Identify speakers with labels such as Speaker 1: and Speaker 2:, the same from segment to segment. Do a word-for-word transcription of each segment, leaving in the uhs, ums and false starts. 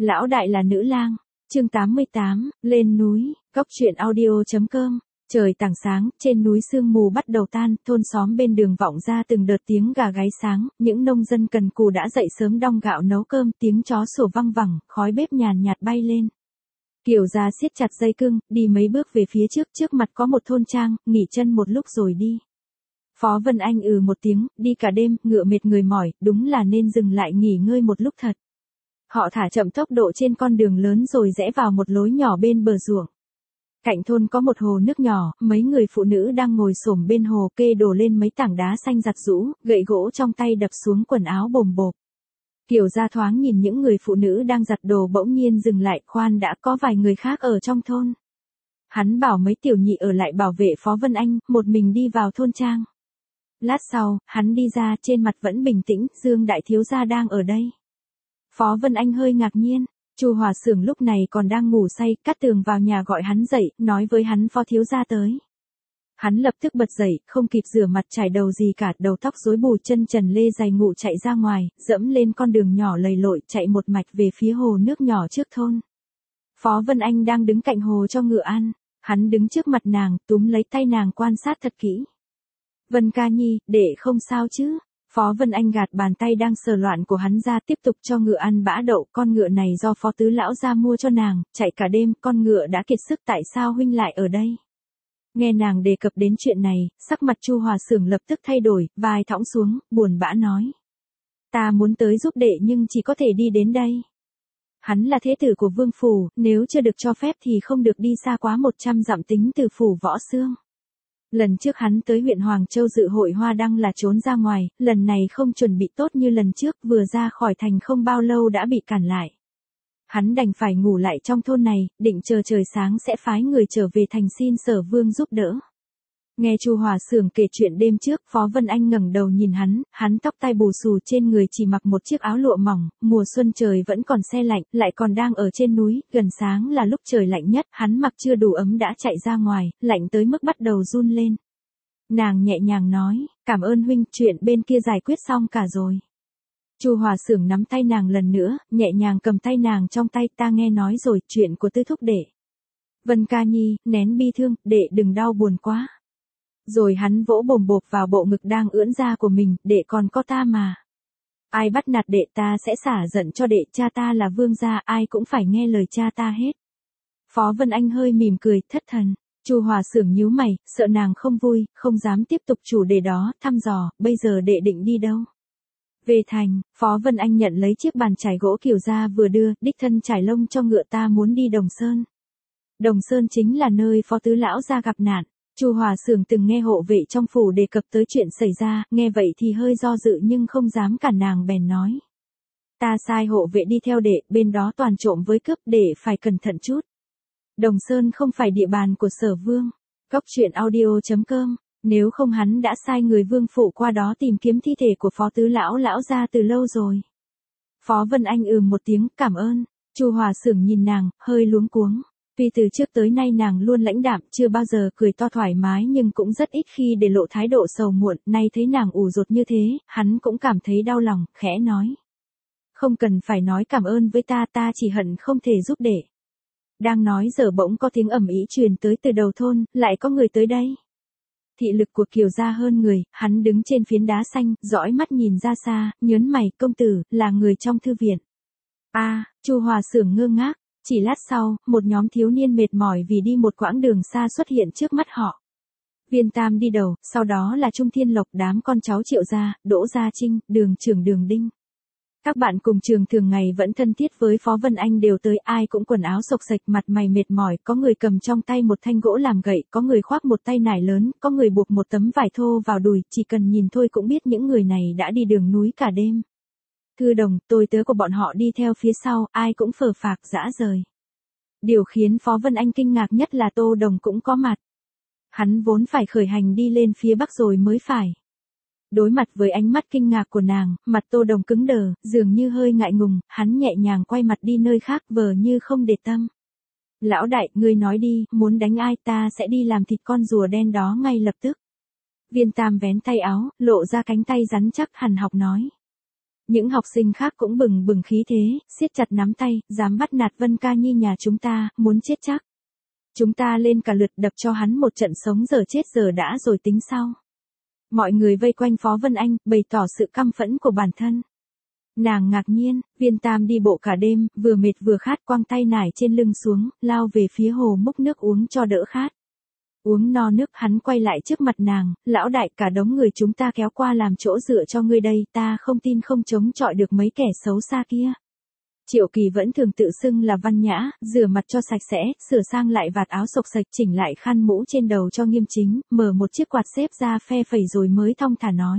Speaker 1: Lão đại là nữ lang. Chương tám mươi tám, lên núi, góc truyện audio.com. Trời tảng sáng, trên núi sương mù bắt đầu tan, thôn xóm bên đường vọng ra từng đợt tiếng gà gáy sáng, những nông dân cần cù đã dậy sớm đong gạo nấu cơm, tiếng chó sủa văng vẳng, khói bếp nhàn nhạt bay lên. Kiều gia siết chặt dây cương, đi mấy bước về phía trước, trước mặt có một thôn trang, nghỉ chân một lúc rồi đi. Phó Vân Anh ừ một tiếng, đi cả đêm, ngựa mệt người mỏi, đúng là nên dừng lại nghỉ ngơi một lúc thật. Họ thả chậm tốc độ trên con đường lớn rồi rẽ vào một lối nhỏ bên bờ ruộng. Cạnh thôn có một hồ nước nhỏ, mấy người phụ nữ đang ngồi xổm bên hồ kê đổ lên mấy tảng đá xanh giặt rũ, gậy gỗ trong tay đập xuống quần áo bồm bộp. Kiều gia thoáng nhìn những người phụ nữ đang giặt đồ bỗng nhiên dừng lại, khoan đã, có vài người khác ở trong thôn. Hắn bảo mấy tiểu nhị ở lại bảo vệ Phó Vân Anh, một mình đi vào thôn trang. Lát sau, hắn đi ra, trên mặt vẫn bình tĩnh, Dương đại thiếu gia đang ở đây. Phó Vân Anh hơi ngạc nhiên, Chu Hòa Xưởng lúc này còn đang ngủ say, Cát Tường vào nhà gọi hắn dậy, nói với hắn Phó thiếu gia tới. Hắn lập tức bật dậy, không kịp rửa mặt chải đầu gì cả, đầu tóc rối bù, chân trần lê giày ngủ chạy ra ngoài, dẫm lên con đường nhỏ lầy lội, chạy một mạch về phía hồ nước nhỏ trước thôn. Phó Vân Anh đang đứng cạnh hồ cho ngựa ăn, hắn đứng trước mặt nàng, túm lấy tay nàng quan sát thật kỹ. Vân ca nhi, đệ không sao chứ? Phó Vân Anh gạt bàn tay đang sờ loạn của hắn ra, tiếp tục cho ngựa ăn bã đậu, con ngựa này do Phó tứ lão gia mua cho nàng, chạy cả đêm, con ngựa đã kiệt sức, tại sao huynh lại ở đây? Nghe nàng đề cập đến chuyện này, sắc mặt Chu Hòa Xưởng lập tức thay đổi, vai thõng xuống, buồn bã nói. Ta muốn tới giúp đệ nhưng chỉ có thể đi đến đây. Hắn là thế tử của vương phủ, nếu chưa được cho phép thì không được đi xa quá một trăm dặm tính từ phủ Võ Xương. Lần trước hắn tới huyện Hoàng Châu dự hội hoa đăng là trốn ra ngoài, lần này không chuẩn bị tốt như lần trước, vừa ra khỏi thành không bao lâu đã bị cản lại. Hắn đành phải ngủ lại trong thôn này, định chờ trời sáng sẽ phái người trở về thành xin Sở Vương giúp đỡ. Nghe Chu Hòa Xưởng kể chuyện đêm trước, Phó Vân Anh ngẩng đầu nhìn hắn, hắn tóc tai bù xù, trên người chỉ mặc một chiếc áo lụa mỏng, mùa xuân trời vẫn còn se lạnh, lại còn đang ở trên núi, gần sáng là lúc trời lạnh nhất, hắn mặc chưa đủ ấm đã chạy ra ngoài, lạnh tới mức bắt đầu run lên. Nàng nhẹ nhàng nói, cảm ơn huynh, chuyện bên kia giải quyết xong cả rồi. Chu Hòa Xưởng nắm tay nàng lần nữa, nhẹ nhàng cầm tay nàng trong tay, ta nghe nói rồi, chuyện của Tư thúc đệ. Vân ca nhi, nén bi thương, đệ đừng đau buồn quá. Rồi hắn vỗ bồm bộp vào bộ ngực đang ưỡn ra của mình, đệ còn có ta mà. Ai bắt nạt đệ ta sẽ xả giận cho đệ, cha ta là vương gia, ai cũng phải nghe lời cha ta hết. Phó Vân Anh hơi mỉm cười, thất thần. Chu Hòa Xưởng nhíu mày, sợ nàng không vui, không dám tiếp tục chủ đề đó, thăm dò, bây giờ đệ định đi đâu? Về thành, Phó Vân Anh nhận lấy chiếc bàn chải gỗ Kiều gia vừa đưa, đích thân trải lông cho ngựa, ta muốn đi Đồng Sơn. Đồng Sơn chính là nơi Phó tứ lão gia gặp nạn. Chu Hòa Xưởng từng nghe hộ vệ trong phủ đề cập tới chuyện xảy ra, nghe vậy thì hơi do dự nhưng không dám cản nàng, bèn nói. Ta sai hộ vệ đi theo đệ, bên đó toàn trộm với cướp, đệ phải cẩn thận chút. Đồng Sơn không phải địa bàn của Sở Vương. Góc truyện audio.com. Nếu không hắn đã sai người vương phủ qua đó tìm kiếm thi thể của Phó tứ lão lão gia từ lâu rồi. Phó Vân Anh ừm một tiếng, cảm ơn. Chu Hòa Xưởng nhìn nàng, hơi luống cuống. Tuy từ trước tới nay nàng luôn lãnh đạm, chưa bao giờ cười to thoải mái nhưng cũng rất ít khi để lộ thái độ sầu muộn, nay thấy nàng ủ rột như thế, hắn cũng cảm thấy đau lòng, khẽ nói. Không cần phải nói cảm ơn với ta, ta chỉ hận không thể giúp đệ. Đang nói giờ bỗng có tiếng ầm ĩ truyền tới từ đầu thôn, lại có người tới đây. Thị lực của Kiều gia hơn người, hắn đứng trên phiến đá xanh, dõi mắt nhìn ra xa, nhớn mày, công tử, là người trong thư viện. A, à, Chu Hòa Xưởng ngơ ngác. Chỉ lát sau, một nhóm thiếu niên mệt mỏi vì đi một quãng đường xa xuất hiện trước mắt họ. Viên Tam đi đầu, sau đó là Trung Thiên Lộc, đám con cháu Triệu gia, Đỗ Gia Trinh, Đường Trưởng Đường Đinh. Các bạn cùng trường thường ngày vẫn thân thiết với Phó Vân Anh đều tới, ai cũng quần áo xộc xệch, mặt mày mệt mỏi, có người cầm trong tay một thanh gỗ làm gậy, có người khoác một tay nải lớn, có người buộc một tấm vải thô vào đùi, chỉ cần nhìn thôi cũng biết những người này đã đi đường núi cả đêm. Thư đồng, tôi tớ của bọn họ đi theo phía sau, ai cũng phờ phạc dã rời. Điều khiến Phó Vân Anh kinh ngạc nhất là Tô Đồng cũng có mặt. Hắn vốn phải khởi hành đi lên phía bắc rồi mới phải. Đối mặt với ánh mắt kinh ngạc của nàng, mặt Tô Đồng cứng đờ, dường như hơi ngại ngùng, hắn nhẹ nhàng quay mặt đi nơi khác, vờ như không để tâm. Lão đại, ngươi nói đi, muốn đánh ai, ta sẽ đi làm thịt con rùa đen đó ngay lập tức. Viên Tam vén tay áo, lộ ra cánh tay rắn chắc, hằn học nói. Những học sinh khác cũng bừng bừng khí thế, siết chặt nắm tay, dám bắt nạt Vân Ca Nhi nhà chúng ta, muốn chết chắc. Chúng ta lên cả lượt đập cho hắn một trận sống giờ chết giờ đã rồi tính sau. Mọi người vây quanh Phó Vân Anh, bày tỏ sự căm phẫn của bản thân. Nàng ngạc nhiên, Viên Tam đi bộ cả đêm, vừa mệt vừa khát, quăng tay nải trên lưng xuống, lao về phía hồ múc nước uống cho đỡ khát. Uống no nước, hắn quay lại trước mặt nàng, lão đại, cả đống người chúng ta kéo qua làm chỗ dựa cho ngươi đây, ta không tin không chống chọi được mấy kẻ xấu xa kia. Triệu Kỳ vẫn thường tự xưng là văn nhã, rửa mặt cho sạch sẽ, sửa sang lại vạt áo xộc xệch, chỉnh lại khăn mũ trên đầu cho nghiêm chính, mở một chiếc quạt xếp ra phe phẩy rồi mới thong thả nói.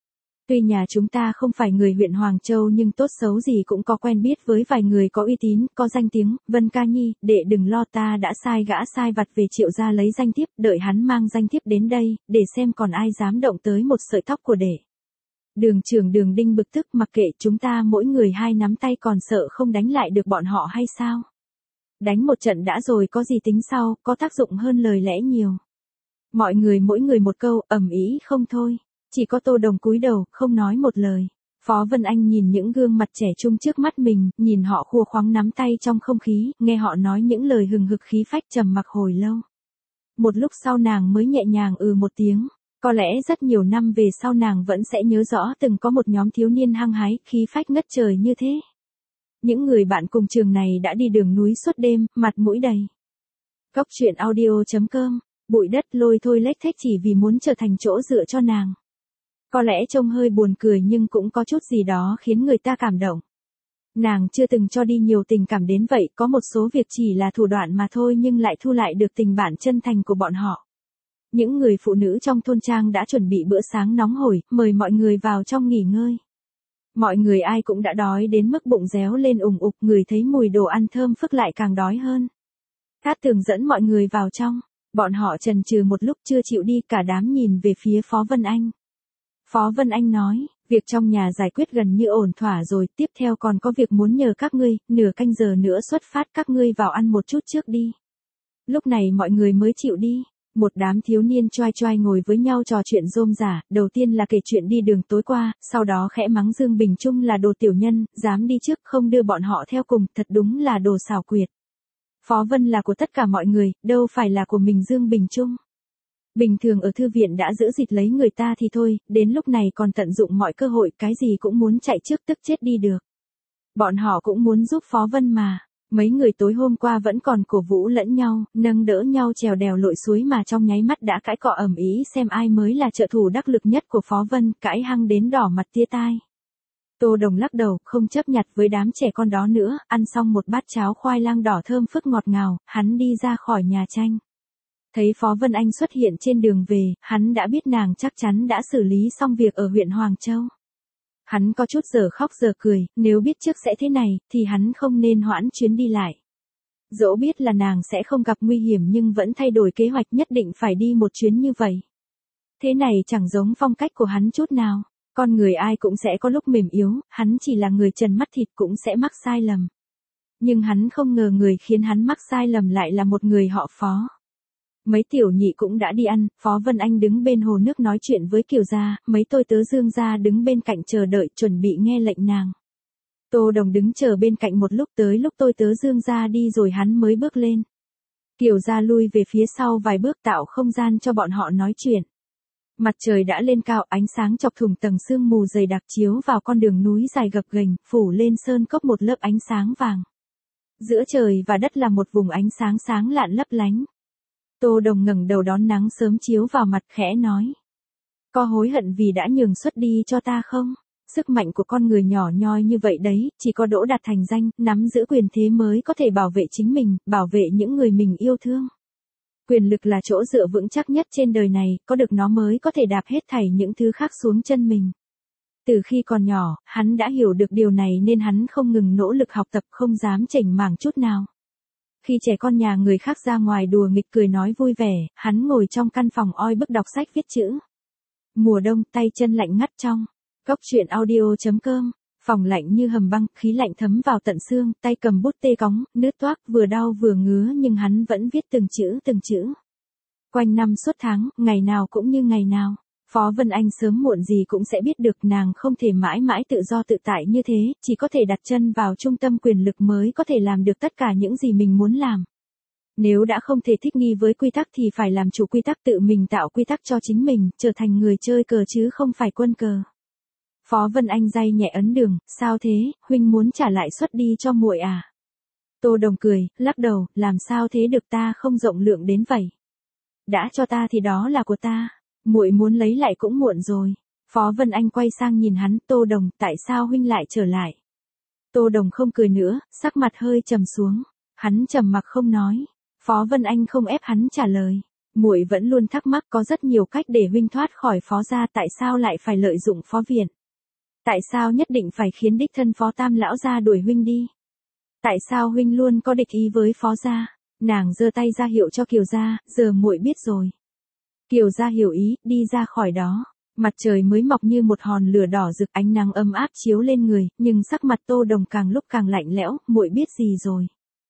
Speaker 1: Tuy nhà chúng ta không phải người huyện Hoàng Châu nhưng tốt xấu gì cũng có quen biết với vài người có uy tín, có danh tiếng. Vân Ca Nhi, đệ đừng lo, ta đã sai gã sai vặt về Triệu gia lấy danh thiếp, đợi hắn mang danh thiếp đến đây, để xem còn ai dám động tới một sợi tóc của đệ. Đường trưởng Đường Đinh bực tức, mặc kệ, chúng ta mỗi người hai nắm tay, còn sợ không đánh lại được bọn họ hay sao? Đánh một trận đã rồi có gì tính sau, có tác dụng hơn lời lẽ nhiều. Mọi người mỗi người một câu, ầm ĩ không thôi. Chỉ có Tô Đồng cúi đầu, không nói một lời. Phó Vân Anh nhìn những gương mặt trẻ trung trước mắt mình, nhìn họ khua khoắng nắm tay trong không khí, nghe họ nói những lời hừng hực khí phách, trầm mặc hồi lâu. Một lúc sau nàng mới nhẹ nhàng ừ một tiếng. Có lẽ rất nhiều năm về sau nàng vẫn sẽ nhớ rõ từng có một nhóm thiếu niên hăng hái, khí phách ngất trời như thế. Những người bạn cùng trường này đã đi đường núi suốt đêm, mặt mũi đầy. Cốc truyện audio chấm com, bụi đất lôi thôi lếch thếch chỉ vì muốn trở thành chỗ dựa cho nàng. Có lẽ trông hơi buồn cười nhưng cũng có chút gì đó khiến người ta cảm động. Nàng chưa từng cho đi nhiều tình cảm đến vậy, có một số việc chỉ là thủ đoạn mà thôi nhưng lại thu lại được tình bạn chân thành của bọn họ. Những người phụ nữ trong thôn trang đã chuẩn bị bữa sáng nóng hổi, mời mọi người vào trong nghỉ ngơi. Mọi người ai cũng đã đói đến mức bụng réo lên ủng ục, người thấy mùi đồ ăn thơm phức lại càng đói hơn. Cát Tường dẫn mọi người vào trong, bọn họ chần chừ một lúc chưa chịu đi, cả đám nhìn về phía Phó Vân Anh. Phó Vân Anh nói, việc trong nhà giải quyết gần như ổn thỏa rồi, tiếp theo còn có việc muốn nhờ các ngươi, nửa canh giờ nữa xuất phát, các ngươi vào ăn một chút trước đi. Lúc này mọi người mới chịu đi. Một đám thiếu niên choai choai ngồi với nhau trò chuyện rôm rả, đầu tiên là kể chuyện đi đường tối qua, sau đó khẽ mắng Dương Bình Trung là đồ tiểu nhân, dám đi trước không đưa bọn họ theo cùng, thật đúng là đồ xảo quyệt. Phó Vân là của tất cả mọi người, đâu phải là của mình Dương Bình Trung. Bình thường ở thư viện đã giữ dịt lấy người ta thì thôi, đến lúc này còn tận dụng mọi cơ hội, cái gì cũng muốn chạy trước tức chết đi được. Bọn họ cũng muốn giúp Phó Vân mà. Mấy người tối hôm qua vẫn còn cổ vũ lẫn nhau, nâng đỡ nhau trèo đèo lội suối mà trong nháy mắt đã cãi cọ ầm ĩ xem ai mới là trợ thủ đắc lực nhất của Phó Vân, cãi hăng đến đỏ mặt tia tai. Tô Đồng lắc đầu, không chấp nhặt với đám trẻ con đó nữa, ăn xong một bát cháo khoai lang đỏ thơm phức ngọt ngào, hắn đi ra khỏi nhà tranh. Thấy Phó Vân Anh xuất hiện trên đường về, hắn đã biết nàng chắc chắn đã xử lý xong việc ở huyện Hoàng Châu. Hắn có chút giờ khóc giờ cười, nếu biết trước sẽ thế này, thì hắn không nên hoãn chuyến đi lại. Dẫu biết là nàng sẽ không gặp nguy hiểm nhưng vẫn thay đổi kế hoạch, nhất định phải đi một chuyến như vậy. Thế này chẳng giống phong cách của hắn chút nào. Con người ai cũng sẽ có lúc mềm yếu, hắn chỉ là người trần mắt thịt cũng sẽ mắc sai lầm. Nhưng hắn không ngờ người khiến hắn mắc sai lầm lại là một người họ Phó. Mấy tiểu nhị cũng đã đi ăn, Phó Vân Anh đứng bên hồ nước nói chuyện với Kiều gia, mấy tôi tớ Dương gia đứng bên cạnh chờ đợi chuẩn bị nghe lệnh nàng. Tô Đồng đứng chờ bên cạnh một lúc, tới lúc tôi tớ Dương gia đi rồi hắn mới bước lên. Kiều gia lui về phía sau vài bước tạo không gian cho bọn họ nói chuyện. Mặt trời đã lên cao, ánh sáng chọc thủng tầng sương mù dày đặc chiếu vào con đường núi dài gập ghềnh, phủ lên sơn cốc một lớp ánh sáng vàng. Giữa trời và đất là một vùng ánh sáng sáng lạn lấp lánh. Tô Đồng ngẩng đầu đón nắng sớm chiếu vào mặt, khẽ nói. Có hối hận vì đã nhường xuất đi cho ta không? Sức mạnh của con người nhỏ nhoi như vậy đấy, chỉ có đỗ đạt thành danh, nắm giữ quyền thế mới có thể bảo vệ chính mình, bảo vệ những người mình yêu thương. Quyền lực là chỗ dựa vững chắc nhất trên đời này, có được nó mới có thể đạp hết thảy những thứ khác xuống chân mình. Từ khi còn nhỏ, hắn đã hiểu được điều này nên hắn không ngừng nỗ lực học tập, không dám chểnh mảng chút nào. Khi trẻ con nhà người khác ra ngoài đùa nghịch cười nói vui vẻ, hắn ngồi trong căn phòng oi bức đọc sách viết chữ. Mùa đông, tay chân lạnh ngắt trong. Cốc truyện audio chấm com, phòng lạnh như hầm băng, khí lạnh thấm vào tận xương, tay cầm bút tê cóng, nước toát, vừa đau vừa ngứa nhưng hắn vẫn viết từng chữ từng chữ. Quanh năm suốt tháng, ngày nào cũng như ngày nào. Phó Vân Anh sớm muộn gì cũng sẽ biết được nàng không thể mãi mãi tự do tự tại như thế, chỉ có thể đặt chân vào trung tâm quyền lực mới có thể làm được tất cả những gì mình muốn làm. Nếu đã không thể thích nghi với quy tắc thì phải làm chủ quy tắc, tự mình tạo quy tắc cho chính mình, trở thành người chơi cờ chứ không phải quân cờ. Phó Vân Anh day nhẹ ấn đường, sao thế, huynh muốn trả lại suất đi cho muội à? Tô Đồng cười, lắc đầu, làm sao thế được, ta không rộng lượng đến vậy. Đã cho ta thì đó là của ta, muội muốn lấy lại cũng muộn rồi. Phó Vân Anh quay sang nhìn hắn, Tô Đồng, tại sao huynh lại trở lại? Tô Đồng không cười nữa, sắc mặt hơi trầm xuống. Hắn trầm mặc không nói. Phó Vân Anh không ép hắn trả lời. Muội vẫn luôn thắc mắc, có rất nhiều cách để huynh thoát khỏi Phó gia, tại sao lại phải lợi dụng Phó viện? Tại sao nhất định phải khiến đích thân Phó Tam lão gia đuổi huynh đi? Tại sao huynh luôn có địch ý với Phó gia? Nàng giơ tay ra hiệu cho Kiều gia, giờ muội biết rồi. Kiều gia hiểu ý, đi ra khỏi đó. Mặt trời mới mọc như một hòn lửa đỏ rực, ánh nắng ấm áp chiếu lên người, nhưng sắc mặt Tô Đồng càng lúc càng lạnh lẽo, muội biết gì rồi?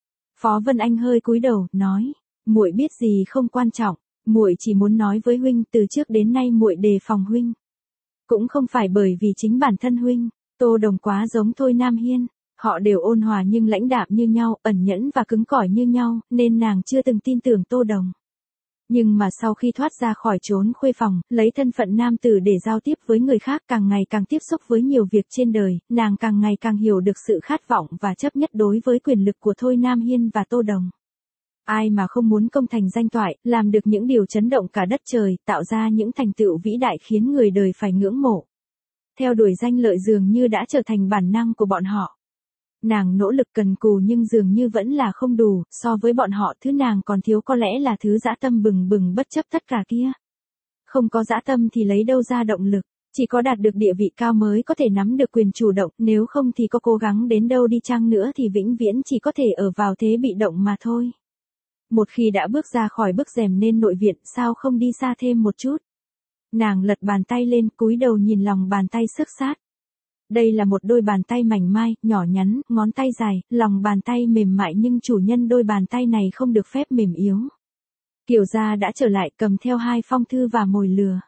Speaker 1: Phó Vân Anh hơi cúi đầu, nói, muội biết gì không quan trọng, muội chỉ muốn nói với huynh, từ trước đến nay muội đề phòng huynh. Cũng không phải bởi vì chính bản thân huynh. Tô Đồng quá giống Thôi Nam Hiên, họ đều ôn hòa nhưng lãnh đạm như nhau, ẩn nhẫn và cứng cỏi như nhau, nên nàng chưa từng tin tưởng Tô Đồng. Nhưng mà sau khi thoát ra khỏi trốn khuê phòng, lấy thân phận nam tử để giao tiếp với người khác, càng ngày càng tiếp xúc với nhiều việc trên đời, nàng càng ngày càng hiểu được sự khát vọng và chấp nhất đối với quyền lực của Thôi Nam Hiên và Tô Đồng. Ai mà không muốn công thành danh toại, làm được những điều chấn động cả đất trời, tạo ra những thành tựu vĩ đại khiến người đời phải ngưỡng mộ. Theo đuổi danh lợi dường như đã trở thành bản năng của bọn họ. Nàng nỗ lực cần cù nhưng dường như vẫn là không đủ, so với bọn họ thứ nàng còn thiếu có lẽ là thứ dã tâm bừng bừng bất chấp tất cả kia. Không có dã tâm thì lấy đâu ra động lực, chỉ có đạt được địa vị cao mới có thể nắm được quyền chủ động, nếu không thì có cố gắng đến đâu đi chăng nữa thì vĩnh viễn chỉ có thể ở vào thế bị động mà thôi. Một khi đã bước ra khỏi bức rèm nên nội viện, sao không đi xa thêm một chút? Nàng lật bàn tay lên, cúi đầu nhìn lòng bàn tay xước sát. Đây là một đôi bàn tay mảnh mai, nhỏ nhắn, ngón tay dài, lòng bàn tay mềm mại nhưng chủ nhân đôi bàn tay này không được phép mềm yếu. Kiều gia đã trở lại, cầm theo hai phong thư và mồi lừa.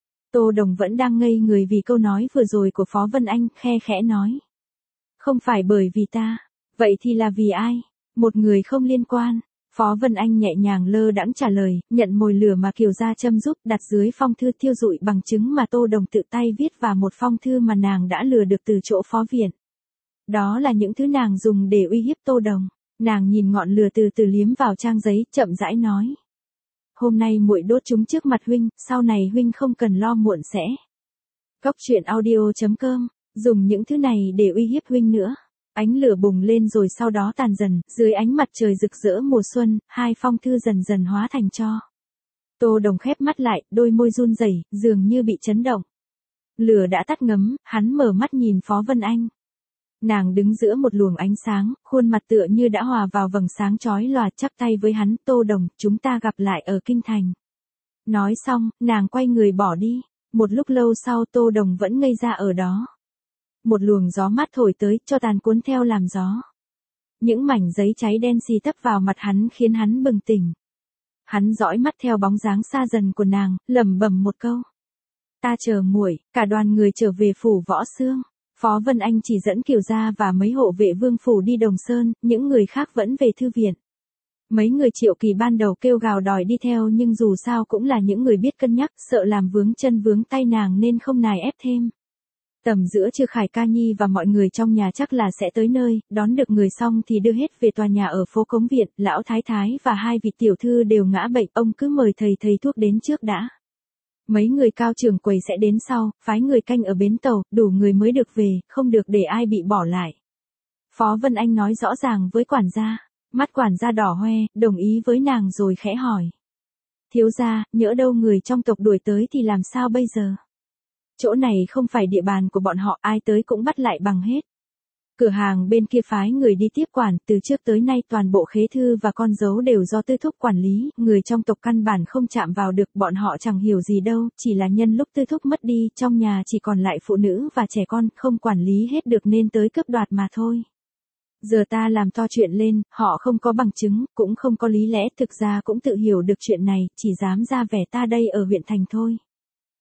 Speaker 1: Tô Đồng vẫn đang ngây người vì câu nói vừa rồi của Phó Vân Anh, khe khẽ nói. Không phải bởi vì ta, vậy thì là vì ai? Một người không liên quan. Phó Vân Anh nhẹ nhàng lơ đãng trả lời, nhận mồi lửa mà Kiều gia châm giúp, đặt dưới phong thư thiêu dụi bằng chứng mà Tô Đồng tự tay viết và một phong thư mà nàng đã lừa được từ chỗ Phó viện. Đó là những thứ nàng dùng để uy hiếp Tô Đồng. Nàng nhìn ngọn lửa từ từ liếm vào trang giấy, chậm rãi nói. Hôm nay muội đốt chúng trước mặt huynh, sau này huynh không cần lo muộn sẽ. Cóc truyện audio chấm com, dùng những thứ này để uy hiếp huynh nữa. Ánh lửa bùng lên rồi sau đó tàn dần, dưới ánh mặt trời rực rỡ mùa xuân, hai phong thư dần dần hóa thành tro. Tô Đồng khép mắt lại, đôi môi run rẩy, dường như bị chấn động. Lửa đã tắt ngấm, hắn mở mắt nhìn Phó Vân Anh. Nàng đứng giữa một luồng ánh sáng, khuôn mặt tựa như đã hòa vào vầng sáng chói lòa, chắp tay với hắn, Tô Đồng, chúng ta gặp lại ở kinh thành. Nói xong, nàng quay người bỏ đi. Một lúc lâu sau Tô Đồng vẫn ngây ra ở đó. Một luồng gió mát thổi tới, cho tàn cuốn theo làm gió. Những mảnh giấy cháy đen xì tấp vào mặt hắn khiến hắn bừng tỉnh. Hắn dõi mắt theo bóng dáng xa dần của nàng, lẩm bẩm một câu. Ta chờ muội. Cả đoàn người trở về phủ Võ Xương. Phó Vân Anh chỉ dẫn Kiều gia và mấy hộ vệ vương phủ đi Đồng Sơn, những người khác vẫn về thư viện. Mấy người Triệu Kỳ ban đầu kêu gào đòi đi theo nhưng dù sao cũng là những người biết cân nhắc, sợ làm vướng chân vướng tay nàng nên không nài ép thêm. Tầm giữa trưa Khải Ca Nhi và mọi người trong nhà chắc là sẽ tới nơi, đón được người xong thì đưa hết về tòa nhà ở phố Cống Viện, lão thái thái và hai vị tiểu thư đều ngã bệnh, ông cứ mời thầy thầy thuốc đến trước đã. Mấy người cao trưởng quầy sẽ đến sau, phái người canh ở bến tàu, đủ người mới được về, không được để ai bị bỏ lại. Phó Vân Anh nói rõ ràng với quản gia, mắt quản gia đỏ hoe, đồng ý với nàng rồi khẽ hỏi. Thiếu gia, nhỡ đâu người trong tộc đuổi tới thì làm sao bây giờ? Chỗ này không phải địa bàn của bọn họ, ai tới cũng bắt lại bằng hết. Cửa hàng bên kia phái người đi tiếp quản, từ trước tới nay toàn bộ khế thư và con dấu đều do tư thúc quản lý, người trong tộc căn bản không chạm vào được, bọn họ chẳng hiểu gì đâu, chỉ là nhân lúc tư thúc mất đi, trong nhà chỉ còn lại phụ nữ và trẻ con, không quản lý hết được nên tới cướp đoạt mà thôi. Giờ ta làm to chuyện lên, họ không có bằng chứng, cũng không có lý lẽ, thực ra cũng tự hiểu được chuyện này, chỉ dám ra vẻ ta đây ở huyện thành thôi.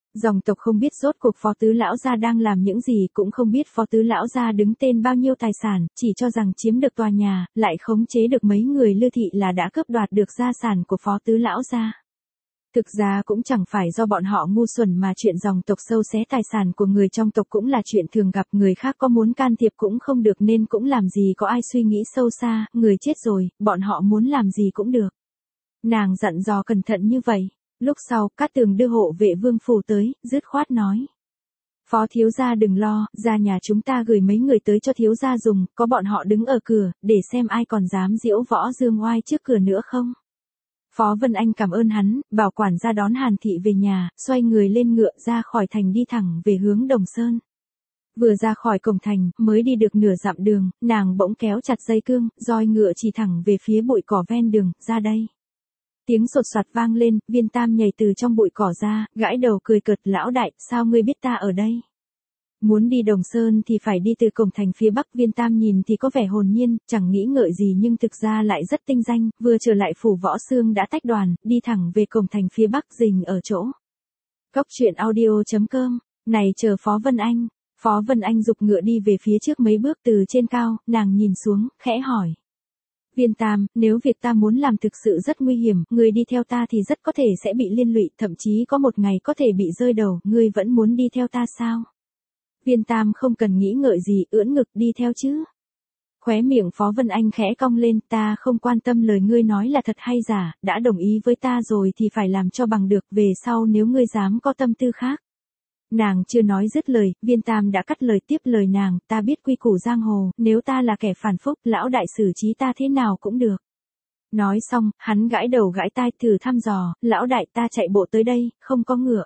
Speaker 1: Dòng tộc không biết rốt cuộc phó tứ lão gia đang làm những gì, cũng không biết phó tứ lão gia đứng tên bao nhiêu tài sản, chỉ cho rằng chiếm được tòa nhà, lại khống chế được mấy người Lư thị là đã cướp đoạt được gia sản của phó tứ lão gia. Thực ra cũng chẳng phải do bọn họ ngu xuẩn mà chuyện dòng tộc sâu xé tài sản của người trong tộc cũng là chuyện thường gặp, người khác có muốn can thiệp cũng không được nên cũng làm gì có ai suy nghĩ sâu xa, người chết rồi, bọn họ muốn làm gì cũng được. Nàng dặn dò cẩn thận như vậy. Lúc sau, Cát Tường đưa hộ vệ Vương phủ tới, dứt khoát nói. Phó thiếu gia đừng lo, ra nhà chúng ta gửi mấy người tới cho thiếu gia dùng, có bọn họ đứng ở cửa, để xem ai còn dám diễu võ dương oai trước cửa nữa không. Phó Vân Anh cảm ơn hắn, bảo quản gia đón Hàn Thị về nhà, xoay người lên ngựa ra khỏi thành đi thẳng về hướng Đồng Sơn. Vừa ra khỏi cổng thành, mới đi được nửa dặm đường, nàng bỗng kéo chặt dây cương, roi ngựa chỉ thẳng về phía bụi cỏ ven đường, ra đây. Tiếng sột soạt vang lên, Viên Tam nhảy từ trong bụi cỏ ra, gãi đầu cười cợt, lão đại, sao ngươi biết ta ở đây? Muốn đi Đồng Sơn thì phải đi từ cổng thành phía bắc. Viên Tam nhìn thì có vẻ hồn nhiên, chẳng nghĩ ngợi gì nhưng thực ra lại rất tinh danh, vừa trở lại phủ Võ Xương đã tách đoàn, đi thẳng về cổng thành phía bắc rình ở chỗ. Cóc truyện audio chấm com, này chờ Phó Vân Anh. Phó Vân Anh giục ngựa đi về phía trước mấy bước, từ trên cao, nàng nhìn xuống, khẽ hỏi. Viên Tam, nếu việc ta muốn làm thực sự rất nguy hiểm, người đi theo ta thì rất có thể sẽ bị liên lụy, thậm chí có một ngày có thể bị rơi đầu, ngươi vẫn muốn đi theo ta sao? Viên Tam không cần nghĩ ngợi gì, ưỡn ngực đi theo chứ. Khóe miệng Phó Vân Anh khẽ cong lên, ta không quan tâm lời ngươi nói là thật hay giả, đã đồng ý với ta rồi thì phải làm cho bằng được, về sau nếu ngươi dám có tâm tư khác. Nàng chưa nói dứt lời, Viên Tam đã cắt lời tiếp lời nàng, ta biết quy củ giang hồ, nếu ta là kẻ phản phúc, lão đại xử trí ta thế nào cũng được. Nói xong, hắn gãi đầu gãi tai thử thăm dò, lão đại ta chạy bộ tới đây, không có ngựa.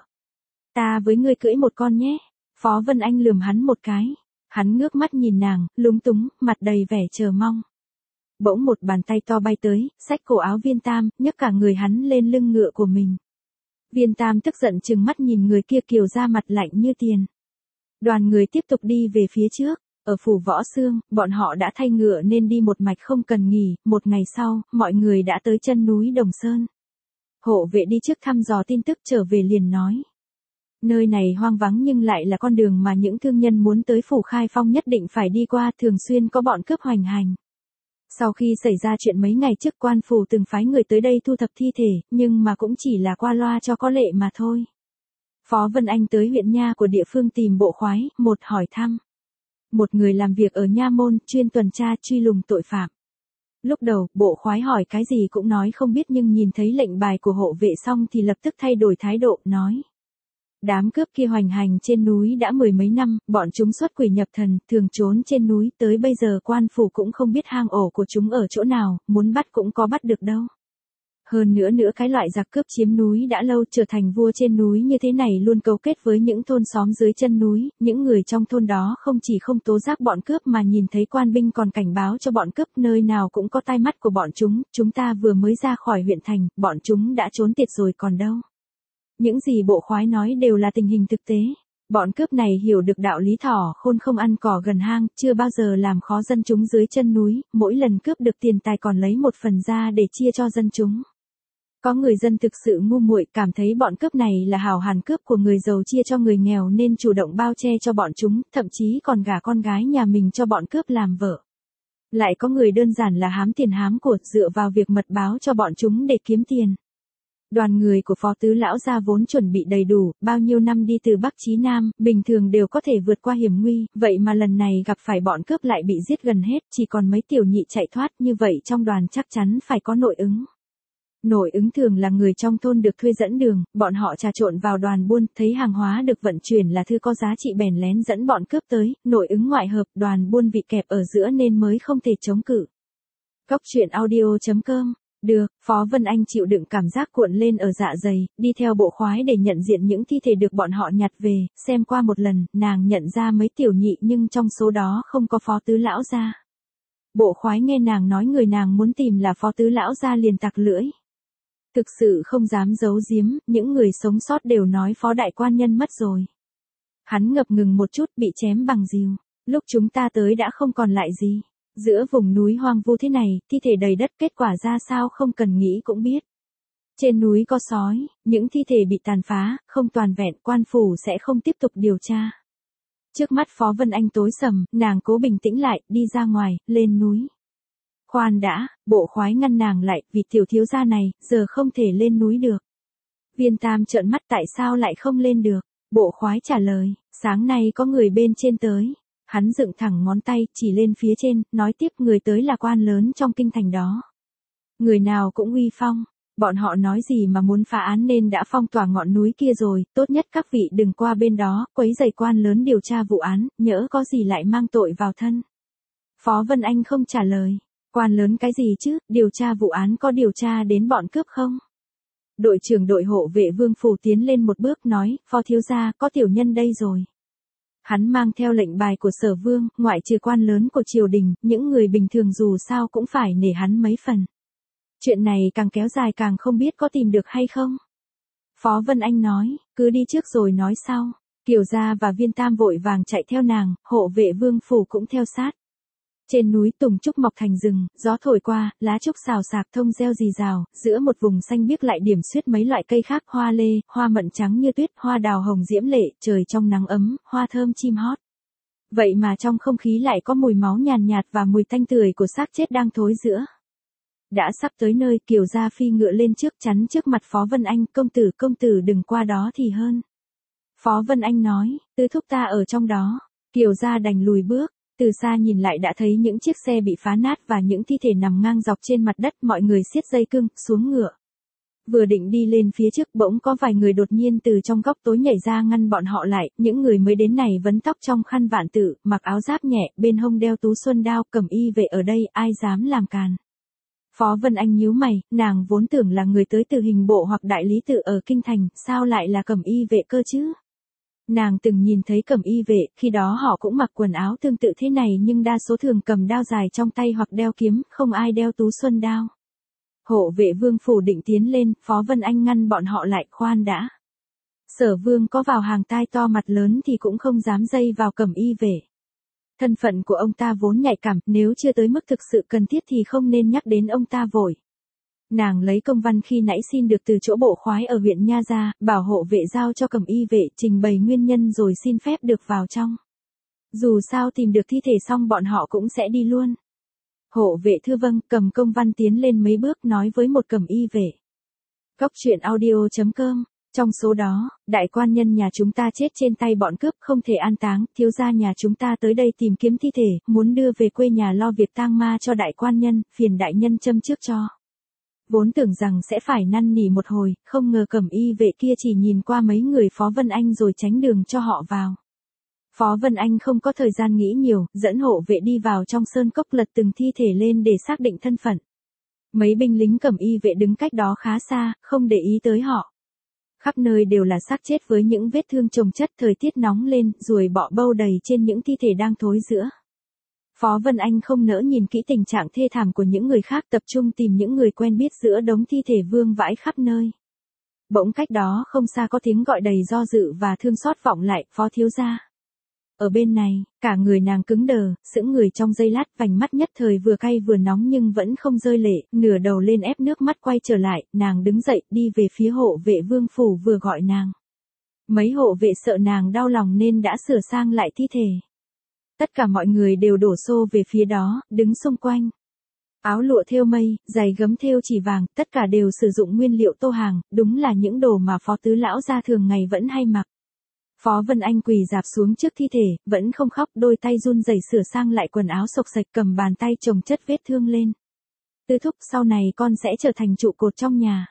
Speaker 1: Ta với ngươi cưỡi một con nhé. Phó Vân Anh lườm hắn một cái. Hắn ngước mắt nhìn nàng, lúng túng, mặt đầy vẻ chờ mong. Bỗng một bàn tay to bay tới, xách cổ áo Viên Tam, nhấc cả người hắn lên lưng ngựa của mình. Viên Tam tức giận trừng mắt nhìn người kia, kiều ra mặt lạnh như tiền. Đoàn người tiếp tục đi về phía trước, ở phủ Võ Xương, bọn họ đã thay ngựa nên đi một mạch không cần nghỉ, một ngày sau, mọi người đã tới chân núi Đồng Sơn. Hộ vệ đi trước thăm dò tin tức trở về liền nói. Nơi này hoang vắng nhưng lại là con đường mà những thương nhân muốn tới phủ Khai Phong nhất định phải đi qua, thường xuyên có bọn cướp hoành hành. Sau khi xảy ra chuyện mấy ngày trước, quan phủ từng phái người tới đây thu thập thi thể, nhưng mà cũng chỉ là qua loa cho có lệ mà thôi. Phó Vân Anh tới huyện nha của địa phương tìm bộ khoái, một hỏi thăm. Một người làm việc ở nha môn, chuyên tuần tra truy lùng tội phạm. Lúc đầu, bộ khoái hỏi cái gì cũng nói không biết, nhưng nhìn thấy lệnh bài của hộ vệ xong thì lập tức thay đổi thái độ, nói. Đám cướp kia hoành hành trên núi đã mười mấy năm, bọn chúng xuất quỷ nhập thần, thường trốn trên núi, tới bây giờ quan phủ cũng không biết hang ổ của chúng ở chỗ nào, muốn bắt cũng có bắt được đâu. Hơn nữa nữa cái loại giặc cướp chiếm núi đã lâu, trở thành vua trên núi như thế này luôn cấu kết với những thôn xóm dưới chân núi, những người trong thôn đó không chỉ không tố giác bọn cướp mà nhìn thấy quan binh còn cảnh báo cho bọn cướp, nơi nào cũng có tai mắt của bọn chúng, chúng ta vừa mới ra khỏi huyện thành, bọn chúng đã trốn tiệt rồi còn đâu. Những gì bộ khoái nói đều là tình hình thực tế. Bọn cướp này hiểu được đạo lý thỏ khôn không ăn cỏ gần hang, chưa bao giờ làm khó dân chúng dưới chân núi, mỗi lần cướp được tiền tài còn lấy một phần ra để chia cho dân chúng. Có người dân thực sự ngu muội, cảm thấy bọn cướp này là hào hàn cướp của người giàu chia cho người nghèo nên chủ động bao che cho bọn chúng, thậm chí còn gả con gái nhà mình cho bọn cướp làm vợ. Lại có người đơn giản là hám tiền hám của, dựa vào việc mật báo cho bọn chúng để kiếm tiền. Đoàn người của Phó Tứ Lão gia vốn chuẩn bị đầy đủ, bao nhiêu năm đi từ Bắc chí Nam, bình thường đều có thể vượt qua hiểm nguy, vậy mà lần này gặp phải bọn cướp lại bị giết gần hết, chỉ còn mấy tiểu nhị chạy thoát, như vậy trong đoàn chắc chắn phải có nội ứng. Nội ứng thường là người trong thôn được thuê dẫn đường, bọn họ trà trộn vào đoàn buôn, thấy hàng hóa được vận chuyển là thứ có giá trị bèn lén dẫn bọn cướp tới, nội ứng ngoại hợp, đoàn buôn bị kẹp ở giữa nên mới không thể chống cự. Cóc truyện audio chấm com. Được, Phó Vân Anh chịu đựng cảm giác cuộn lên ở dạ dày, đi theo bộ khoái để nhận diện những thi thể được bọn họ nhặt về, xem qua một lần, nàng nhận ra mấy tiểu nhị nhưng trong số đó không có Phó Tứ Lão gia. Bộ khoái nghe nàng nói người nàng muốn tìm là Phó Tứ Lão gia liền tặc lưỡi. Thực sự không dám giấu giếm, những người sống sót đều nói Phó đại quan nhân mất rồi. Hắn ngập ngừng một chút, bị chém bằng rìu, lúc chúng ta tới đã không còn lại gì. Giữa vùng núi hoang vu thế này, thi thể đầy đất, kết quả ra sao không cần nghĩ cũng biết. Trên núi có sói, những thi thể bị tàn phá, không toàn vẹn, quan phủ sẽ không tiếp tục điều tra. Trước mắt Phó Vân Anh tối sầm, nàng cố bình tĩnh lại, đi ra ngoài, lên núi. Khoan đã, Bộ Khoái ngăn nàng lại, vì tiểu thiếu gia này, giờ không thể lên núi được. Viên Tam trợn mắt tại sao lại không lên được, Bộ Khoái trả lời, sáng nay có người bên trên tới. Hắn dựng thẳng ngón tay, chỉ lên phía trên, nói tiếp người tới là quan lớn trong kinh thành đó. Người nào cũng uy phong, bọn họ nói gì mà muốn phá án nên đã phong tỏa ngọn núi kia rồi, tốt nhất các vị đừng qua bên đó, quấy rầy quan lớn điều tra vụ án, nhỡ có gì lại mang tội vào thân. Phó Vân Anh không trả lời, quan lớn cái gì chứ, điều tra vụ án có điều tra đến bọn cướp không? Đội trưởng đội hộ vệ Vương Phủ tiến lên một bước nói, Phó thiếu gia, có tiểu nhân đây rồi. Hắn mang theo lệnh bài của Sở Vương, ngoại trừ quan lớn của triều đình, những người bình thường dù sao cũng phải nể hắn mấy phần. Chuyện này càng kéo dài càng không biết có tìm được hay không. Phó Vân Anh nói, cứ đi trước rồi nói sau. Kiều Gia và Viên Tam vội vàng chạy theo nàng, hộ vệ Vương Phủ cũng theo sát. Trên núi tùng trúc mọc thành rừng, gió thổi qua, lá trúc xào xạc thông reo rì rào, giữa một vùng xanh biếc lại điểm xuyết mấy loại cây khác, hoa lê, hoa mận trắng như tuyết, hoa đào hồng diễm lệ, trời trong nắng ấm, hoa thơm chim hót. Vậy mà trong không khí lại có mùi máu nhàn nhạt và mùi tanh tưởi của xác chết đang thối rữa. Đã sắp tới nơi, Kiều Gia phi ngựa lên trước chắn trước mặt Phó Vân Anh, công tử công tử đừng qua đó thì hơn. Phó Vân Anh nói, tứ thúc ta ở trong đó. Kiều Gia đành lùi bước. Từ xa nhìn lại đã thấy những chiếc xe bị phá nát và những thi thể nằm ngang dọc trên mặt đất, mọi người siết dây cương, xuống ngựa. Vừa định đi lên phía trước bỗng có vài người đột nhiên từ trong góc tối nhảy ra ngăn bọn họ lại, những người mới đến này vấn tóc trong khăn vạn tự, mặc áo giáp nhẹ, bên hông đeo tú xuân đao, cầm y vệ ở đây, ai dám làm càn. Phó Vân Anh nhíu mày, nàng vốn tưởng là người tới từ hình bộ hoặc đại lý tự ở kinh thành, sao lại là cầm y vệ cơ chứ? Nàng từng nhìn thấy cầm y vệ, khi đó họ cũng mặc quần áo tương tự thế này nhưng đa số thường cầm đao dài trong tay hoặc đeo kiếm, không ai đeo tú xuân đao. Hộ vệ Vương Phủ định tiến lên, Phó Vân Anh ngăn bọn họ lại, khoan đã. Sở Vương có vào hàng tai to mặt lớn thì cũng không dám dây vào cầm y vệ. Thân phận của ông ta vốn nhạy cảm, nếu chưa tới mức thực sự cần thiết thì không nên nhắc đến ông ta vội. Nàng lấy công văn khi nãy xin được từ chỗ Bộ Khoái ở huyện Nha ra, bảo hộ vệ giao cho cầm y vệ, trình bày nguyên nhân rồi xin phép được vào trong. Dù sao tìm được thi thể xong bọn họ cũng sẽ đi luôn. Hộ vệ thư vâng, cầm công văn tiến lên mấy bước nói với một cầm y vệ. Góc truyện audio chấm com. Trong số đó, đại quan nhân nhà chúng ta chết trên tay bọn cướp không thể an táng, thiếu gia nhà chúng ta tới đây tìm kiếm thi thể, muốn đưa về quê nhà lo việc tang ma cho đại quan nhân, phiền đại nhân châm trước cho. Vốn tưởng rằng sẽ phải năn nỉ một hồi, không ngờ cẩm y vệ kia chỉ nhìn qua mấy người Phó Vân Anh rồi tránh đường cho họ vào. Phó Vân Anh không có thời gian nghĩ nhiều, dẫn hộ vệ đi vào trong sơn cốc lật từng thi thể lên để xác định thân phận. Mấy binh lính cẩm y vệ đứng cách đó khá xa, không để ý tới họ. Khắp nơi đều là xác chết với những vết thương chồng chất, thời tiết nóng lên, ruồi bọ bâu đầy trên những thi thể đang thối rữa. Phó Vân Anh không nỡ nhìn kỹ tình trạng thê thảm của những người khác, tập trung tìm những người quen biết giữa đống thi thể vương vãi khắp nơi. Bỗng cách đó không xa có tiếng gọi đầy do dự và thương xót vọng lại, Phó thiếu gia. Ở bên này, cả người nàng cứng đờ, sững người trong giây lát, vành mắt nhất thời vừa cay vừa nóng nhưng vẫn không rơi lệ, nửa đầu lên ép nước mắt quay trở lại, nàng đứng dậy, đi về phía hộ vệ Vương Phủ vừa gọi nàng. Mấy hộ vệ sợ nàng đau lòng nên đã sửa sang lại thi thể. Tất cả mọi người đều đổ xô về phía đó, đứng xung quanh. Áo lụa thêu mây, giày gấm thêu chỉ vàng, tất cả đều sử dụng nguyên liệu tô hàng, đúng là những đồ mà Phó tứ lão gia thường ngày vẫn hay mặc. Phó Vân Anh quỳ dạp xuống trước thi thể, vẫn không khóc, đôi tay run rẩy sửa sang lại quần áo xộc xệch, cầm bàn tay chồng chất vết thương lên. Tư thúc, sau này con sẽ trở thành trụ cột trong nhà.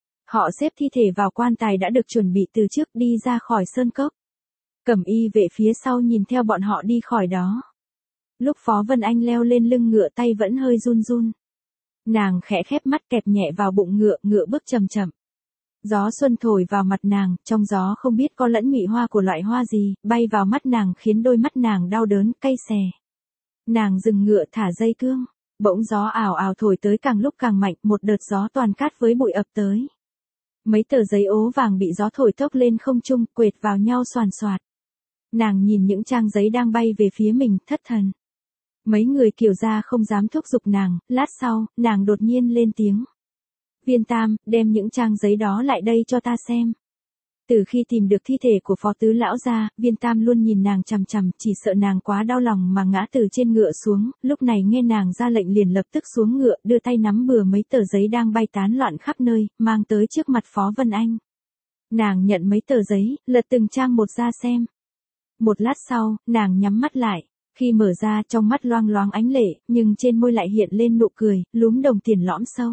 Speaker 1: Họ xếp thi thể vào quan tài đã được chuẩn bị từ trước, đi ra khỏi sơn cốc. Cẩm y vệ phía sau nhìn theo bọn họ đi khỏi đó. Lúc Phó Vân Anh leo lên lưng ngựa tay vẫn hơi run run. Nàng khẽ khép mắt kẹp nhẹ vào bụng ngựa, ngựa bước chậm chậm. Gió xuân thổi vào mặt nàng, trong gió không biết có lẫn nhụy hoa của loại hoa gì, bay vào mắt nàng khiến đôi mắt nàng đau đớn, cay xè. Nàng dừng ngựa thả dây cương, bỗng gió ảo ảo thổi tới càng lúc càng mạnh, một đợt gió toàn cát với bụi ập tới. Mấy tờ giấy ố vàng bị gió thổi tốc lên không trung, quệt vào nhau xoàn xoạt. Nàng nhìn những trang giấy đang bay về phía mình, thất thần. Mấy người Kiều gia không dám thúc giục nàng, lát sau, nàng đột nhiên lên tiếng. Viên Tam, đem những trang giấy đó lại đây cho ta xem. Từ khi tìm được thi thể của Phó Tứ Lão gia, Viên Tam luôn nhìn nàng chằm chằm, chỉ sợ nàng quá đau lòng mà ngã từ trên ngựa xuống, lúc này nghe nàng ra lệnh liền lập tức xuống ngựa, đưa tay nắm bừa mấy tờ giấy đang bay tán loạn khắp nơi, mang tới trước mặt Phó Vân Anh. Nàng nhận mấy tờ giấy, lật từng trang một ra xem. Một lát sau, nàng nhắm mắt lại, khi mở ra trong mắt loang loáng ánh lệ, nhưng trên môi lại hiện lên nụ cười, lúm đồng tiền lõm sâu.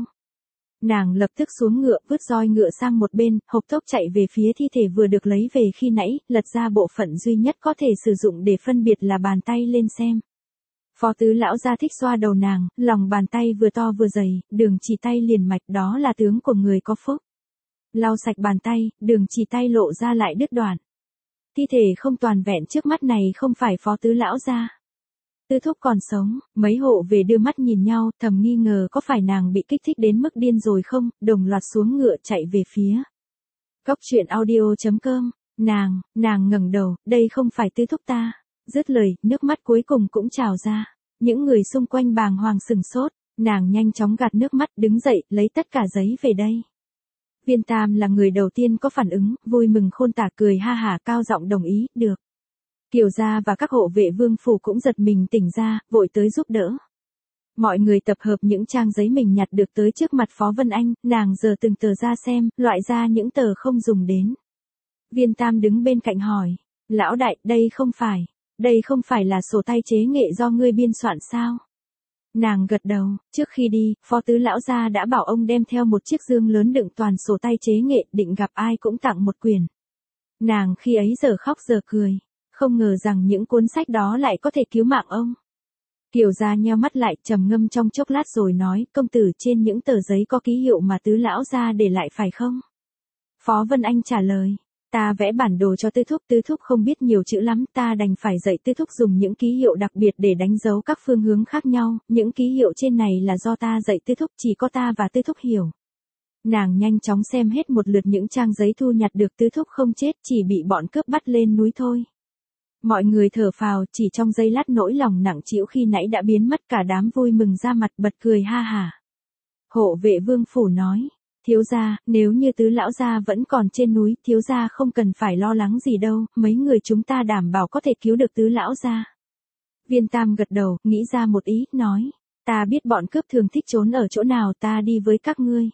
Speaker 1: Nàng lập tức xuống ngựa, vứt roi ngựa sang một bên, hộc tốc chạy về phía thi thể vừa được lấy về khi nãy, lật ra bộ phận duy nhất có thể sử dụng để phân biệt là bàn tay lên xem. Phó Tứ Lão gia thích xoa đầu nàng, lòng bàn tay vừa to vừa dày, đường chỉ tay liền mạch, đó là tướng của người có phúc. Lau sạch bàn tay, đường chỉ tay lộ ra lại đứt đoạn. Thi thể không toàn vẹn trước mắt này không phải Phó Tứ Lão gia. Tư Thúc còn sống, mấy hộ về đưa mắt nhìn nhau, thầm nghi ngờ có phải nàng bị kích thích đến mức điên rồi không, đồng loạt xuống ngựa chạy về phía. Cóc truyện audio chấm com, nàng, nàng ngẩng đầu, đây không phải Tư Thúc ta. Dứt lời, nước mắt cuối cùng cũng trào ra. Những người xung quanh bàng hoàng sừng sốt, nàng nhanh chóng gạt nước mắt, đứng dậy, lấy tất cả giấy về đây. Viên Tam là người đầu tiên có phản ứng, vui mừng khôn tả, cười ha hả, cao giọng đồng ý, được. Kiều gia và các hộ vệ Vương phủ cũng giật mình tỉnh ra, vội tới giúp đỡ. Mọi người tập hợp những trang giấy mình nhặt được tới trước mặt Phó Vân Anh, nàng giơ từng tờ ra xem, loại ra những tờ không dùng đến. Viên Tam đứng bên cạnh hỏi, lão đại, đây không phải, đây không phải là sổ tay chế nghệ do ngươi biên soạn sao? Nàng gật đầu, trước khi đi, Phó Tứ Lão gia đã bảo ông đem theo một chiếc dương lớn đựng toàn sổ tay chế nghệ, định gặp ai cũng tặng một quyển. Nàng khi ấy giờ khóc giờ cười, không ngờ rằng những cuốn sách đó lại có thể cứu mạng ông. Kiều gia nheo mắt lại, trầm ngâm trong chốc lát rồi nói, công tử, trên những tờ giấy có ký hiệu mà Tứ Lão gia để lại phải không? Phó Vân Anh trả lời, ta vẽ bản đồ cho Tư Thúc, Tư Thúc không biết nhiều chữ lắm, ta đành phải dạy Tư Thúc dùng những ký hiệu đặc biệt để đánh dấu các phương hướng khác nhau, những ký hiệu trên này là do ta dạy Tư Thúc, chỉ có ta và Tư Thúc hiểu. Nàng nhanh chóng xem hết một lượt những trang giấy thu nhặt được, Tư Thúc không chết, chỉ bị bọn cướp bắt lên núi thôi. Mọi người thở phào, chỉ trong giây lát nỗi lòng nặng trĩu khi nãy đã biến mất, cả đám vui mừng ra mặt, bật cười ha hả. Hộ vệ Vương phủ nói, thiếu gia, nếu như Tứ Lão gia vẫn còn trên núi, thiếu gia không cần phải lo lắng gì đâu, mấy người chúng ta đảm bảo có thể cứu được Tứ Lão gia. Viên Tam gật đầu, nghĩ ra một ý, nói, ta biết bọn cướp thường thích trốn ở chỗ nào, ta đi với các ngươi.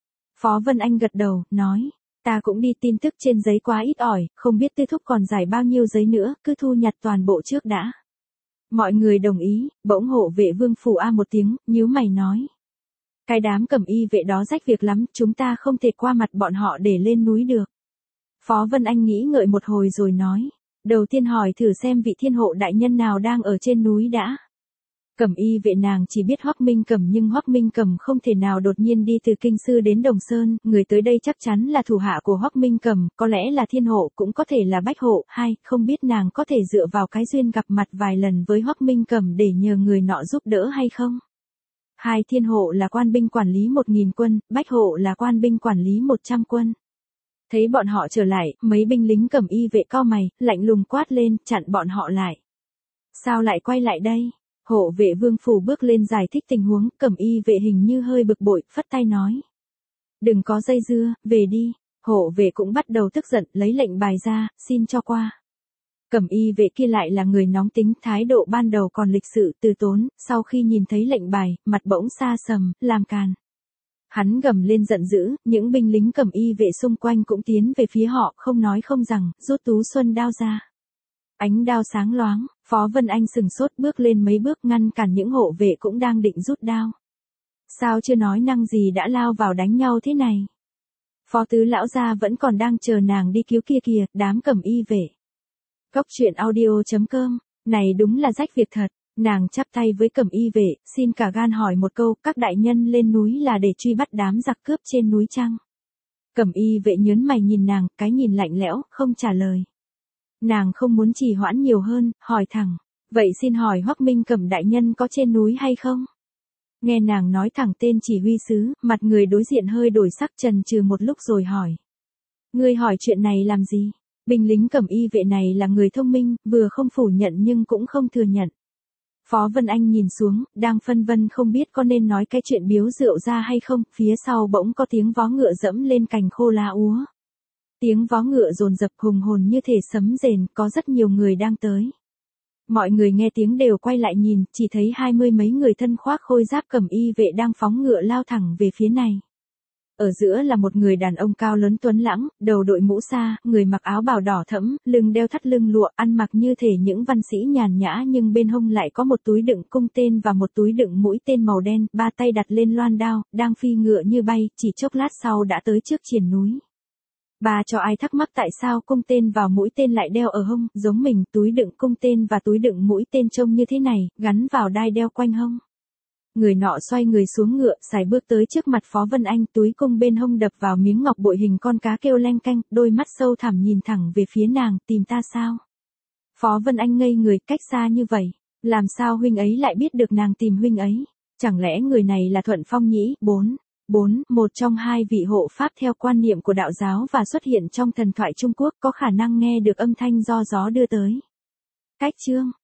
Speaker 1: Phó Vân Anh gật đầu, nói, ta cũng đi, tin tức trên giấy quá ít ỏi, không biết Tư Thúc còn giải bao nhiêu giấy nữa, cứ thu nhặt toàn bộ trước đã. Mọi người đồng ý, bỗng hộ vệ Vương phủ a một tiếng, nhíu mày nói. Cái đám cẩm y vệ đó rách việc lắm, chúng ta không thể qua mặt bọn họ để lên núi được. Phó Vân Anh nghĩ ngợi một hồi rồi nói, đầu tiên hỏi thử xem vị thiên hộ đại nhân nào đang ở trên núi đã. Cẩm y vệ nàng chỉ biết Hoắc Minh Cẩm, nhưng Hoắc Minh Cẩm không thể nào đột nhiên đi từ Kinh Sư đến Đồng Sơn, người tới đây chắc chắn là thủ hạ của Hoắc Minh Cẩm, có lẽ là thiên hộ, cũng có thể là bách hộ, hay, không biết nàng có thể dựa vào cái duyên gặp mặt vài lần với Hoắc Minh Cẩm để nhờ người nọ giúp đỡ hay không? Hai thiên hộ là quan binh quản lý một nghìn quân, bách hộ là quan binh quản lý một trăm quân. Thấy bọn họ trở lại, mấy binh lính cẩm y vệ cau mày, lạnh lùng quát lên, chặn bọn họ lại. Sao lại quay lại đây? Hộ vệ Vương phủ bước lên giải thích tình huống, cẩm y vệ hình như hơi bực bội, phất tay nói. Đừng có dây dưa, về đi. Hộ vệ cũng bắt đầu tức giận, lấy lệnh bài ra, xin cho qua. Cẩm y vệ kia lại là người nóng tính, thái độ ban đầu còn lịch sự từ tốn, sau khi nhìn thấy lệnh bài, mặt bỗng xa sầm, làm càn. Hắn gầm lên giận dữ, những binh lính cẩm y vệ xung quanh cũng tiến về phía họ, không nói không rằng, rút tú xuân đao ra. Ánh đao sáng loáng, Phó Vân Anh sừng sốt bước lên mấy bước ngăn cản những hộ vệ cũng đang định rút đao. Sao chưa nói năng gì đã lao vào đánh nhau thế này? Phó Tứ Lão gia vẫn còn đang chờ nàng đi cứu kia kìa, đám cẩm y vệ. Cóc truyện audio chấm com, này đúng là rách việc thật. Nàng chắp tay với cẩm y vệ, xin cả gan hỏi một câu, các đại nhân lên núi là để truy bắt đám giặc cướp trên núi chăng? Cẩm y vệ nhớn mày nhìn nàng, cái nhìn lạnh lẽo, không trả lời. Nàng không muốn trì hoãn nhiều hơn, hỏi thẳng, vậy xin hỏi Hoắc Minh Cẩm đại nhân có trên núi hay không? Nghe nàng nói thẳng tên chỉ huy sứ, mặt người đối diện hơi đổi sắc, chần chừ một lúc rồi hỏi. Ngươi hỏi chuyện này làm gì? Binh lính cẩm y vệ này là người thông minh, vừa không phủ nhận nhưng cũng không thừa nhận. Phó Vân Anh nhìn xuống, đang phân vân không biết có nên nói cái chuyện biếu rượu ra hay không, phía sau bỗng có tiếng vó ngựa dẫm lên cành khô lá úa. Tiếng vó ngựa dồn dập hùng hồn như thể sấm rền, có rất nhiều người đang tới. Mọi người nghe tiếng đều quay lại nhìn, chỉ thấy hai mươi mấy người thân khoác khôi giáp cẩm y vệ đang phóng ngựa lao thẳng về phía này. Ở giữa là một người đàn ông cao lớn tuấn lãng, đầu đội mũ sa, người mặc áo bào đỏ thẫm, lưng đeo thắt lưng lụa, ăn mặc như thể những văn sĩ nhàn nhã nhưng bên hông lại có một túi đựng cung tên và một túi đựng mũi tên màu đen, ba tay đặt lên loan đao, đang phi ngựa như bay, chỉ chốc lát sau đã tới trước triển núi. Bà cho ai thắc mắc tại sao cung tên vào mũi tên lại đeo ở hông, giống mình, túi đựng cung tên và túi đựng mũi tên trông như thế này, gắn vào đai đeo quanh hông. Người nọ xoay người xuống ngựa, sải bước tới trước mặt Phó Vân Anh, túi cung bên hông đập vào miếng ngọc bội hình con cá kêu leng canh, đôi mắt sâu thẳm nhìn thẳng về phía nàng, tìm ta sao? Phó Vân Anh ngây người, cách xa như vậy, làm sao huynh ấy lại biết được nàng tìm huynh ấy? Chẳng lẽ người này là Thuận Phong Nhĩ? Bốn, bốn, một trong hai vị hộ pháp theo quan niệm của đạo giáo và xuất hiện trong thần thoại Trung Quốc, có khả năng nghe được âm thanh do gió đưa tới. Cách chương